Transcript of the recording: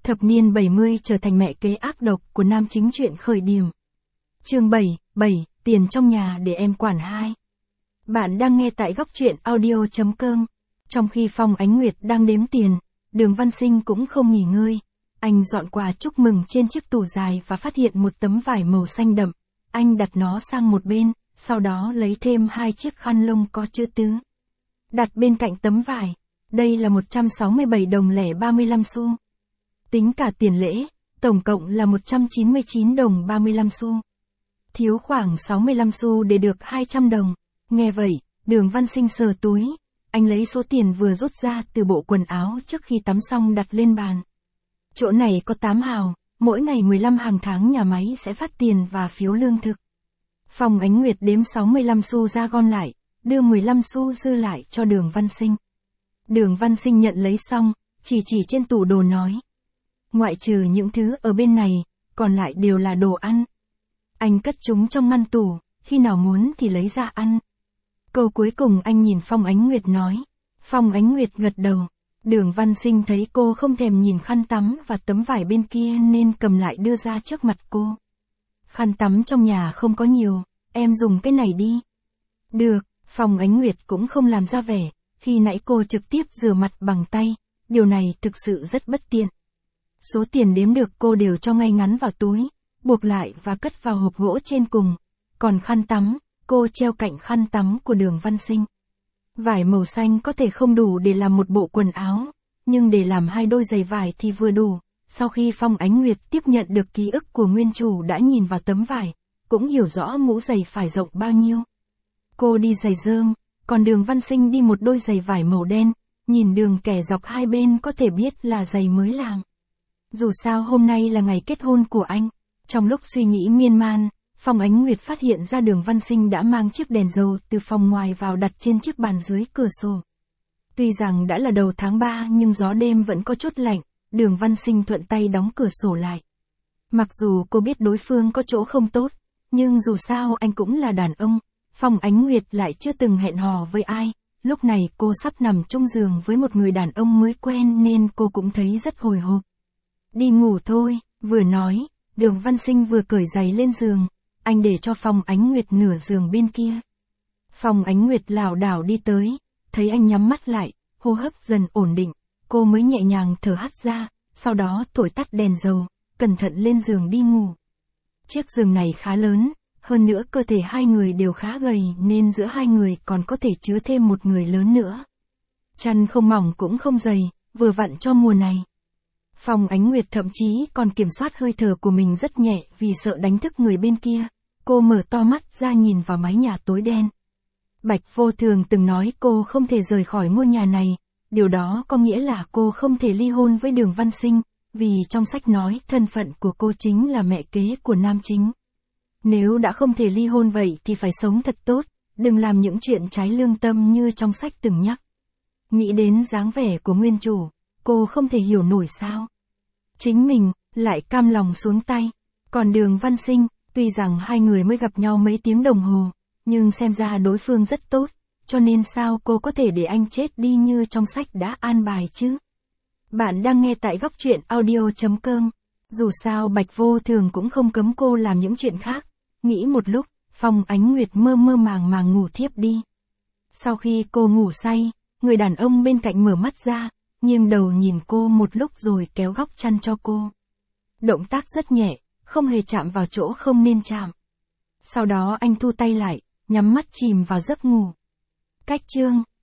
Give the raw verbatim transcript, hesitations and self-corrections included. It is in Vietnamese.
Thập niên bảy mươi trở thành mẹ kế ác độc của nam chính truyện khởi điểm. Chương bảy, bảy, tiền trong nhà để em quản hai. Bạn đang nghe tại góc truyện audio chấm com. Trong khi Phong Ánh Nguyệt đang đếm tiền, Đường Văn Sinh cũng không nghỉ ngơi. Anh dọn quà chúc mừng trên chiếc tủ dài và phát hiện một tấm vải màu xanh đậm. Anh đặt nó sang một bên, sau đó lấy thêm hai chiếc khăn lông có chữ tứ. Đặt bên cạnh tấm vải. Đây là một trăm sáu mươi bảy đồng lẻ ba mươi lăm xu. Tính cả tiền lễ, tổng cộng là một trăm chín mươi chín đồng ba mươi lăm xu. Thiếu khoảng sáu mươi lăm xu để được hai trăm đồng. Nghe vậy, Đường Văn Sinh sờ túi. Anh lấy số tiền vừa rút ra từ bộ quần áo trước khi tắm xong đặt lên bàn. Chỗ này có tám hào, mỗi ngày mười lăm hàng tháng nhà máy sẽ phát tiền và phiếu lương thực. Phong Ánh Nguyệt đếm sáu mươi lăm xu ra gom lại, đưa mười lăm xu dư lại cho Đường Văn Sinh. Đường Văn Sinh nhận lấy xong, chỉ chỉ trên tủ đồ nói. Ngoại trừ những thứ ở bên này, còn lại đều là đồ ăn. Anh cất chúng trong ngăn tủ, khi nào muốn thì lấy ra ăn. Câu cuối cùng anh nhìn Phong Ánh Nguyệt nói. Phong Ánh Nguyệt gật đầu. Đường Văn Sinh thấy cô không thèm nhìn khăn tắm và tấm vải bên kia nên cầm lại đưa ra trước mặt cô. Khăn tắm trong nhà không có nhiều, em dùng cái này đi. Được, Phong Ánh Nguyệt cũng không làm ra vẻ, khi nãy cô trực tiếp rửa mặt bằng tay, điều này thực sự rất bất tiện. Số tiền đếm được cô đều cho ngay ngắn vào túi, buộc lại và cất vào hộp gỗ trên cùng. Còn khăn tắm, cô treo cạnh khăn tắm của Đường Văn Sinh. Vải màu xanh có thể không đủ để làm một bộ quần áo, nhưng để làm hai đôi giày vải thì vừa đủ. Sau khi Phong Ánh Nguyệt tiếp nhận được ký ức của nguyên chủ đã nhìn vào tấm vải, cũng hiểu rõ mũ giày phải rộng bao nhiêu. Cô đi giày rơm, còn Đường Văn Sinh đi một đôi giày vải màu đen, nhìn đường kẻ dọc hai bên có thể biết là giày mới làm. Dù sao hôm nay là ngày kết hôn của anh. Trong lúc suy nghĩ miên man, Phong Ánh Nguyệt phát hiện ra Đường Văn Sinh đã mang chiếc đèn dầu từ phòng ngoài vào đặt trên chiếc bàn dưới cửa sổ. Tuy rằng đã là đầu tháng ba nhưng gió đêm vẫn có chút lạnh, Đường Văn Sinh thuận tay đóng cửa sổ lại. Mặc dù cô biết đối phương có chỗ không tốt, nhưng dù sao anh cũng là đàn ông, Phong Ánh Nguyệt lại chưa từng hẹn hò với ai. Lúc này cô sắp nằm chung giường với một người đàn ông mới quen nên cô cũng thấy rất hồi hộp. Đi ngủ thôi, vừa nói, Đường Văn Sinh vừa cởi giày lên giường, anh để cho Phong Ánh Nguyệt nửa giường bên kia. Phong Ánh Nguyệt lảo đảo đi tới, thấy anh nhắm mắt lại, hô hấp dần ổn định, cô mới nhẹ nhàng thở hắt ra, sau đó thổi tắt đèn dầu, cẩn thận lên giường đi ngủ. Chiếc giường này khá lớn, hơn nữa cơ thể hai người đều khá gầy nên giữa hai người còn có thể chứa thêm một người lớn nữa. Chăn không mỏng cũng không dày, vừa vặn cho mùa này. Phong Ánh Nguyệt thậm chí còn kiểm soát hơi thở của mình rất nhẹ vì sợ đánh thức người bên kia. Cô mở to mắt ra nhìn vào mái nhà tối đen. Bạch Vô Thường từng nói cô không thể rời khỏi ngôi nhà này, điều đó có nghĩa là cô không thể ly hôn với Đường Văn Sinh, vì trong sách nói thân phận của cô chính là mẹ kế của nam chính. Nếu đã không thể ly hôn vậy thì phải sống thật tốt, đừng làm những chuyện trái lương tâm như trong sách từng nhắc. Nghĩ đến dáng vẻ của nguyên chủ, cô không thể hiểu nổi sao. Chính mình, lại cam lòng xuống tay. Còn Đường Văn Sinh, tuy rằng hai người mới gặp nhau mấy tiếng đồng hồ, nhưng xem ra đối phương rất tốt, cho nên sao cô có thể để anh chết đi như trong sách đã an bài chứ? Bạn đang nghe tại góc truyện audio chấm com. Dù sao Bạch Vô Thường cũng không cấm cô làm những chuyện khác. Nghĩ một lúc, Phong Ánh Nguyệt mơ mơ màng màng ngủ thiếp đi. Sau khi cô ngủ say, người đàn ông bên cạnh mở mắt ra, nghiêng đầu nhìn cô một lúc rồi kéo góc chăn cho cô. Động tác rất nhẹ, không hề chạm vào chỗ không nên chạm. Sau đó anh thu tay lại, nhắm mắt chìm vào giấc ngủ. Cách chương